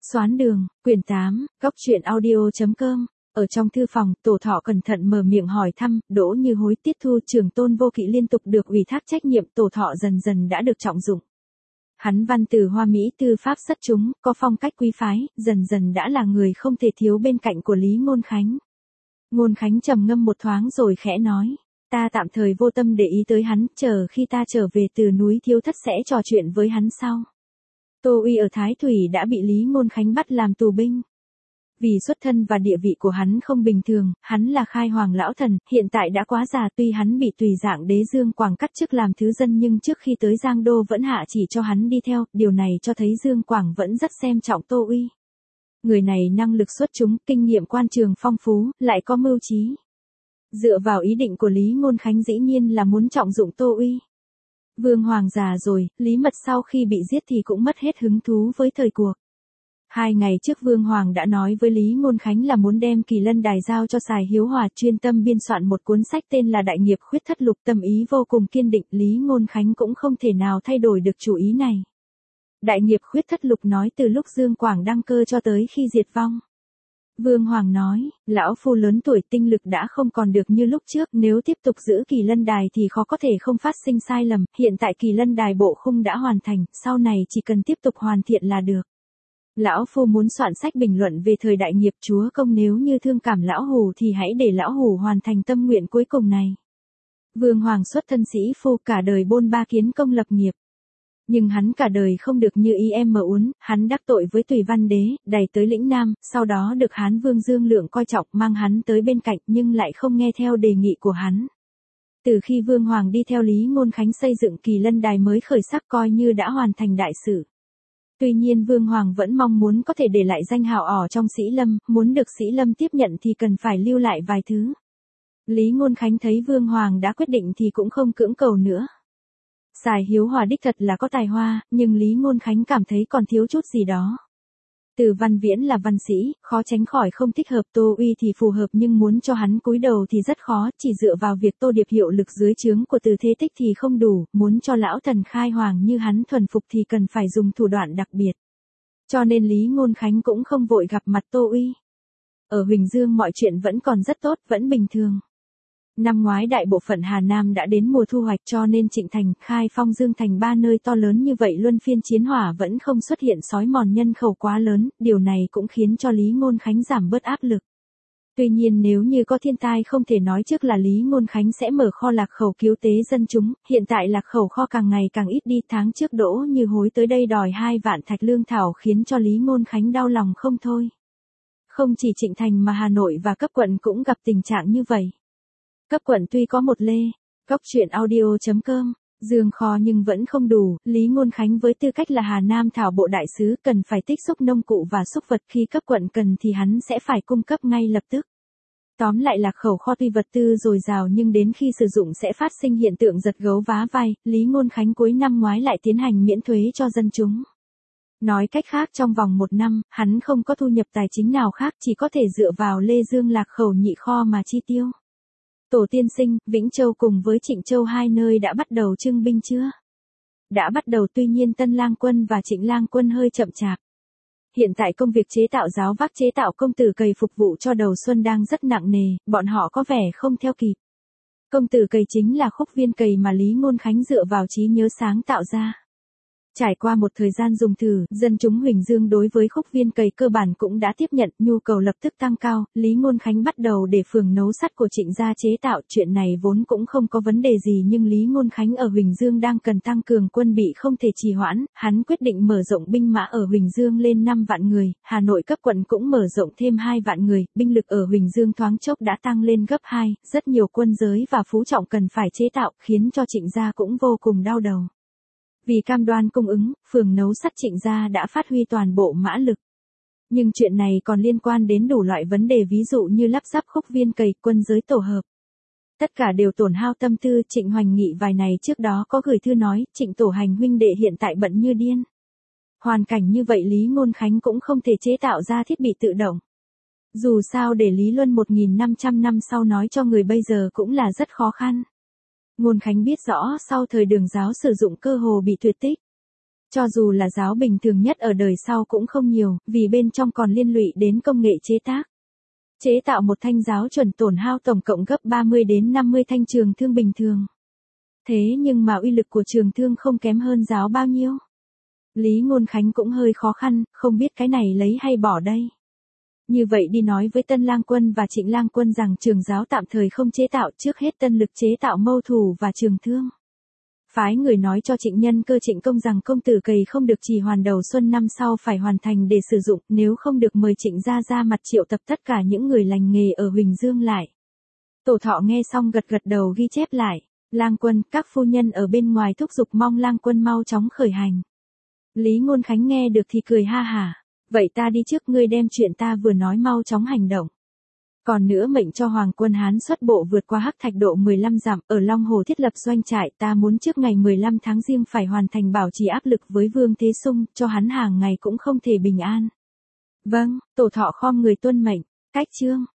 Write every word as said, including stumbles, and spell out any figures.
Xoán đường, quyển tám, góc truyện audio.com. Ở trong thư phòng, Tổ Thọ cẩn thận mở miệng hỏi thăm, Đỗ Như Hối tiết thu trưởng tôn vô kỵ liên tục được ủy thác trách nhiệm, Tổ Thọ dần dần đã được trọng dụng. Hắn văn từ hoa mỹ tư pháp xuất chúng, có phong cách quý phái, dần dần đã là người không thể thiếu bên cạnh của Lý Ngôn Khánh. Ngôn Khánh trầm ngâm một thoáng rồi khẽ nói, ta tạm thời vô tâm để ý tới hắn, chờ khi ta trở về từ núi Thiếu Thất sẽ trò chuyện với hắn sau. Tô Uy ở Thái Thủy đã bị Lý Ngôn Khánh bắt làm tù binh. Vì xuất thân và địa vị của hắn không bình thường, hắn là khai hoàng lão thần, hiện tại đã quá già, tuy hắn bị tùy dạng đế Dương Quảng cắt chức làm thứ dân nhưng trước khi tới Giang Đô vẫn hạ chỉ cho hắn đi theo, điều này cho thấy Dương Quảng vẫn rất xem trọng Tô Uy. Người này năng lực xuất chúng, kinh nghiệm quan trường phong phú, lại có mưu trí. Dựa vào ý định của Lý Ngôn Khánh dĩ nhiên là muốn trọng dụng Tô Uy. Vương Hoàng già rồi, Lý Mật sau khi bị giết thì cũng mất hết hứng thú với thời cuộc. Hai ngày trước Vương Hoàng đã nói với Lý Ngôn Khánh là muốn đem Kỳ Lân Đài giao cho Sài Hiếu Hòa chuyên tâm biên soạn một cuốn sách tên là Đại Nghiệp Khuyết Thất Lục, tâm ý vô cùng kiên định, Lý Ngôn Khánh cũng không thể nào thay đổi được chủ ý này. Đại Nghiệp Khuyết Thất Lục nói từ lúc Dương Quảng đăng cơ cho tới khi diệt vong. Vương Hoàng nói, lão phu lớn tuổi tinh lực đã không còn được như lúc trước, nếu tiếp tục giữ Kỳ Lân Đài thì khó có thể không phát sinh sai lầm, hiện tại Kỳ Lân Đài bộ khung đã hoàn thành, sau này chỉ cần tiếp tục hoàn thiện là được. Lão phu muốn soạn sách bình luận về thời đại nghiệp chúa công, nếu như thương cảm lão hủ thì hãy để lão hủ hoàn thành tâm nguyện cuối cùng này. Vương Hoàng xuất thân sĩ phu, cả đời bôn ba kiến công lập nghiệp. Nhưng hắn cả đời không được như ý em mở uốn, hắn đắc tội với Tùy Văn Đế, đày tới lĩnh Nam, sau đó được Hán Vương Dương Lượng coi trọng mang hắn tới bên cạnh nhưng lại không nghe theo đề nghị của hắn. Từ khi Vương Hoàng đi theo Lý Ngôn Khánh xây dựng Kỳ Lân Đài mới khởi sắc, coi như đã hoàn thành đại sự. Tuy nhiên Vương Hoàng vẫn mong muốn có thể để lại danh hào ỏ trong Sĩ Lâm, muốn được Sĩ Lâm tiếp nhận thì cần phải lưu lại vài thứ. Lý Ngôn Khánh thấy Vương Hoàng đã quyết định thì cũng không cưỡng cầu nữa. Sài Hiếu Hòa đích thật là có tài hoa, nhưng Lý Ngôn Khánh cảm thấy còn thiếu chút gì đó. Từ Văn Viễn là văn sĩ, khó tránh khỏi không thích hợp, Tô Uy thì phù hợp nhưng muốn cho hắn cúi đầu thì rất khó, chỉ dựa vào việc Tô Điệp hiệu lực dưới trướng của Từ Thế Tích thì không đủ, muốn cho lão thần khai hoàng như hắn thuần phục thì cần phải dùng thủ đoạn đặc biệt. Cho nên Lý Ngôn Khánh cũng không vội gặp mặt Tô Uy. Ở Huỳnh Dương mọi chuyện vẫn còn rất tốt, vẫn bình thường. Năm ngoái đại bộ phận Hà Nam đã đến mùa thu hoạch cho nên Trịnh Thành, Khai Phong, Dương Thành ba nơi to lớn như vậy luân phiên chiến hỏa vẫn không xuất hiện xói mòn nhân khẩu quá lớn, điều này cũng khiến cho Lý Ngôn Khánh giảm bớt áp lực. Tuy nhiên nếu như có thiên tai không thể nói trước là Lý Ngôn Khánh sẽ mở kho lạc khẩu cứu tế dân chúng, hiện tại lạc khẩu kho càng ngày càng ít đi, tháng trước Đỗ Như Hối tới đây đòi hai vạn thạch lương thảo khiến cho Lý Ngôn Khánh đau lòng không thôi. Không chỉ Trịnh Thành mà Hà Nội và cấp quận cũng gặp tình trạng như vậy. Cấp quận tuy có một lê, góc truyện audio.com, dương kho nhưng vẫn không đủ, Lý Ngôn Khánh với tư cách là Hà Nam thảo bộ đại sứ cần phải tích xúc nông cụ và xúc vật, khi cấp quận cần thì hắn sẽ phải cung cấp ngay lập tức. Tóm lại lạc khẩu kho tuy vật tư dồi dào nhưng đến khi sử dụng sẽ phát sinh hiện tượng giật gấu vá vai, Lý Ngôn Khánh cuối năm ngoái lại tiến hành miễn thuế cho dân chúng. Nói cách khác trong vòng một năm, hắn không có thu nhập tài chính nào khác, chỉ có thể dựa vào Lê Dương lạc khẩu nhị kho mà chi tiêu. Tổ tiên sinh, Vĩnh Châu cùng với Trịnh Châu hai nơi đã bắt đầu trưng binh chưa? Đã bắt đầu, tuy nhiên Tân Lang Quân và Trịnh Lang Quân hơi chậm chạp. Hiện tại công việc chế tạo giáo vác chế tạo công tử cầy phục vụ cho đầu xuân đang rất nặng nề, bọn họ có vẻ không theo kịp. Công tử cầy chính là khúc viên cầy mà Lý Ngôn Khánh dựa vào trí nhớ sáng tạo ra. Trải qua một thời gian dùng thử, dân chúng Huỳnh Dương đối với khúc viên cầy cơ bản cũng đã tiếp nhận, nhu cầu lập tức tăng cao, Lý Ngôn Khánh bắt đầu để phường nấu sắt của Trịnh gia chế tạo, chuyện này vốn cũng không có vấn đề gì nhưng Lý Ngôn Khánh ở Huỳnh Dương đang cần tăng cường quân bị không thể trì hoãn, hắn quyết định mở rộng binh mã ở Huỳnh Dương lên năm vạn người, Hà Nội cấp quận cũng mở rộng thêm hai vạn người, binh lực ở Huỳnh Dương thoáng chốc đã tăng lên gấp hai, rất nhiều quân giới và phú trọng cần phải chế tạo, khiến cho Trịnh gia cũng vô cùng đau đầu. Vì cam đoan cung ứng, phường nấu sắt Trịnh gia đã phát huy toàn bộ mã lực. Nhưng chuyện này còn liên quan đến đủ loại vấn đề ví dụ như lắp ráp khúc viên cầy, quân giới tổ hợp. Tất cả đều tổn hao tâm tư, Trịnh Hoành Nghị vài ngày trước đó có gửi thư nói, Trịnh Tổ Hành huynh đệ hiện tại bận như điên. Hoàn cảnh như vậy Lý Ngôn Khánh cũng không thể chế tạo ra thiết bị tự động. Dù sao để Lý Luân một nghìn năm trăm năm sau nói cho người bây giờ cũng là rất khó khăn. Ngôn Khánh biết rõ sau thời Đường giáo sử dụng cơ hồ bị tuyệt tích. Cho dù là giáo bình thường nhất ở đời sau cũng không nhiều, vì bên trong còn liên lụy đến công nghệ chế tác. Chế tạo một thanh giáo chuẩn tổn hao tổng cộng gấp ba mươi đến năm mươi thanh trường thương bình thường. Thế nhưng mà uy lực của trường thương không kém hơn giáo bao nhiêu. Lý Ngôn Khánh cũng hơi khó khăn, không biết cái này lấy hay bỏ đây. Như vậy đi nói với Tân Lang Quân và Trịnh Lang Quân rằng trường giáo tạm thời không chế tạo, trước hết tân lực chế tạo mâu thủ và trường thương. Phái người nói cho Trịnh Nhân Cơ Trịnh Công rằng công tử cầy không được trì hoàn đầu xuân năm sau phải hoàn thành để sử dụng, nếu không được mời Trịnh gia ra mặt triệu tập tất cả những người lành nghề ở Huỳnh Dương lại. Tổ Thọ nghe xong gật gật đầu ghi chép lại. Lang Quân, các phu nhân ở bên ngoài thúc giục mong Lang Quân mau chóng khởi hành. Lý Ngôn Khánh nghe được thì cười ha hả. Vậy ta đi trước, ngươi đem chuyện ta vừa nói mau chóng hành động. Còn nữa mệnh cho Hoàng quân Hán xuất bộ vượt qua Hắc Thạch độ mười lăm dặm, ở Long Hồ thiết lập doanh trại, ta muốn trước ngày mười lăm tháng Giêng phải hoàn thành bảo trì áp lực với Vương Thế Sung, cho hắn hàng ngày cũng không thể bình an. Vâng, Tổ Thọ khom người tuân mệnh. Cách chương